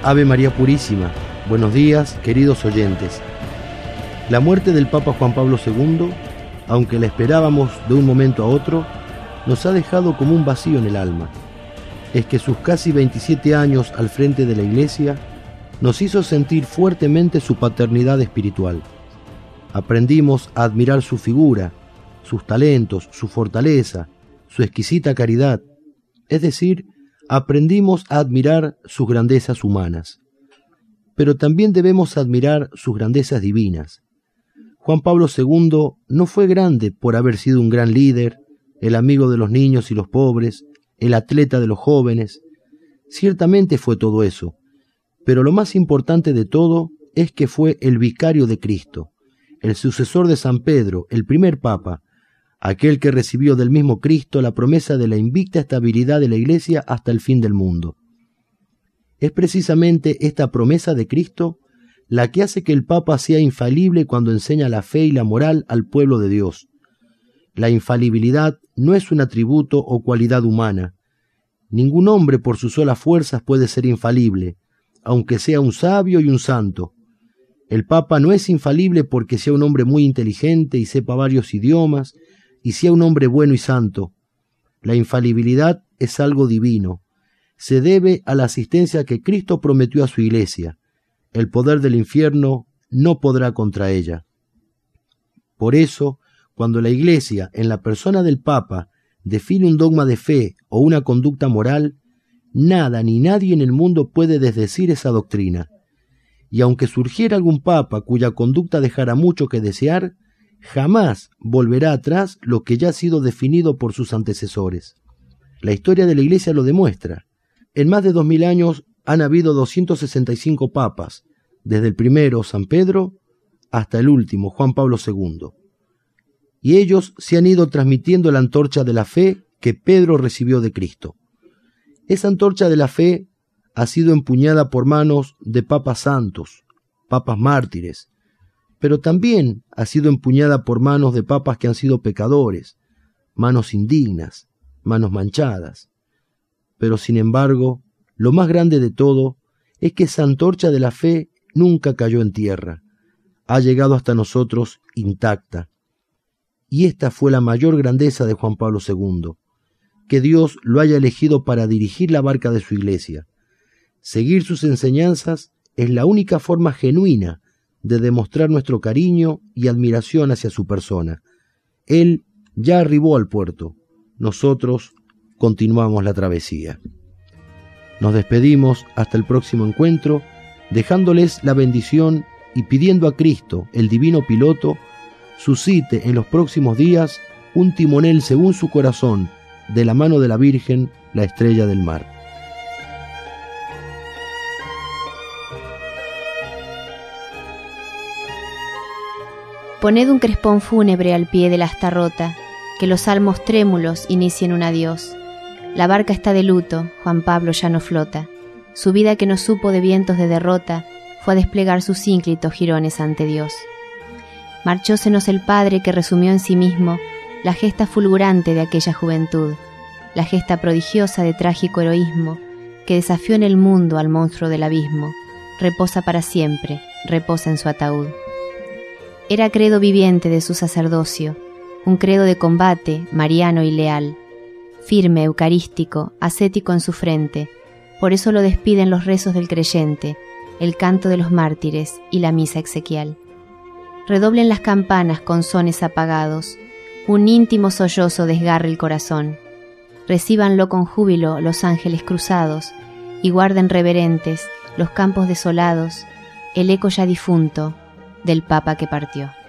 Ave María Purísima. Buenos días, queridos oyentes. La muerte del Papa Juan Pablo II, aunque la esperábamos de un momento a otro, nos ha dejado como un vacío en el alma. Es que sus casi 27 años al frente de la Iglesia nos hizo sentir fuertemente su paternidad espiritual. Aprendimos a admirar su figura, sus talentos, su fortaleza, su exquisita caridad, es decir, aprendimos a admirar sus grandezas humanas. Pero también debemos admirar sus grandezas divinas. Juan Pablo II no fue grande por haber sido un gran líder, el amigo de los niños y los pobres, el atleta de los jóvenes. Ciertamente fue todo eso, pero lo más importante de todo es que fue el vicario de Cristo, el sucesor de San Pedro, el primer papa, aquel que recibió del mismo Cristo la promesa de la invicta estabilidad de la Iglesia hasta el fin del mundo. Es precisamente esta promesa de Cristo la que hace que el Papa sea infalible cuando enseña la fe y la moral al pueblo de Dios. La infalibilidad no es un atributo o cualidad humana. Ningún hombre por sus solas fuerzas puede ser infalible, aunque sea un sabio y un santo. El Papa no es infalible porque sea un hombre muy inteligente y sepa varios idiomas, y sea un hombre bueno y santo. La infalibilidad es algo divino. Se debe a la asistencia que Cristo prometió a su Iglesia. El poder del infierno no podrá contra ella. Por eso, cuando la Iglesia, en la persona del Papa, define un dogma de fe o una conducta moral, nada ni nadie en el mundo puede desdecir esa doctrina. Y aunque surgiera algún Papa cuya conducta dejara mucho que desear, jamás volverá atrás lo que ya ha sido definido por sus antecesores. La historia de la Iglesia lo demuestra. En más de 2000 años han habido 265 papas, desde el primero, San Pedro, hasta el último, Juan Pablo II. Y ellos se han ido transmitiendo la antorcha de la fe que Pedro recibió de Cristo. Esa antorcha de la fe ha sido empuñada por manos de papas santos, papas mártires, pero también ha sido empuñada por manos de papas que han sido pecadores, manos indignas, manos manchadas. Pero sin embargo, lo más grande de todo es que esa antorcha de la fe nunca cayó en tierra, ha llegado hasta nosotros intacta. Y esta fue la mayor grandeza de Juan Pablo II, que Dios lo haya elegido para dirigir la barca de su Iglesia. Seguir sus enseñanzas es la única forma genuina de demostrar nuestro cariño y admiración hacia su persona. Él ya arribó al puerto, nosotros continuamos la travesía. Nos despedimos hasta el próximo encuentro, dejándoles la bendición y pidiendo a Cristo, el divino piloto, suscite en los próximos días un timonel según su corazón, de la mano de la Virgen, la estrella del mar. Poned un crespón fúnebre al pie de la asta rota, que los salmos trémulos inicien un adiós. La barca está de luto, Juan Pablo ya no flota. Su vida que no supo de vientos de derrota, fue a desplegar sus ínclitos jirones ante Dios. Marchósenos el Padre que resumió en sí mismo la gesta fulgurante de aquella juventud, la gesta prodigiosa de trágico heroísmo, que desafió en el mundo al monstruo del abismo. Reposa para siempre, reposa en su ataúd. Era credo viviente de su sacerdocio, un credo de combate, mariano y leal, firme, eucarístico, ascético en su frente. Por eso lo despiden los rezos del creyente, el canto de los mártires y la misa exequial. Redoblen las campanas con sones apagados, un íntimo sollozo desgarre el corazón. Recíbanlo con júbilo los ángeles cruzados y guarden reverentes los campos desolados, el eco ya difunto del Papa que partió.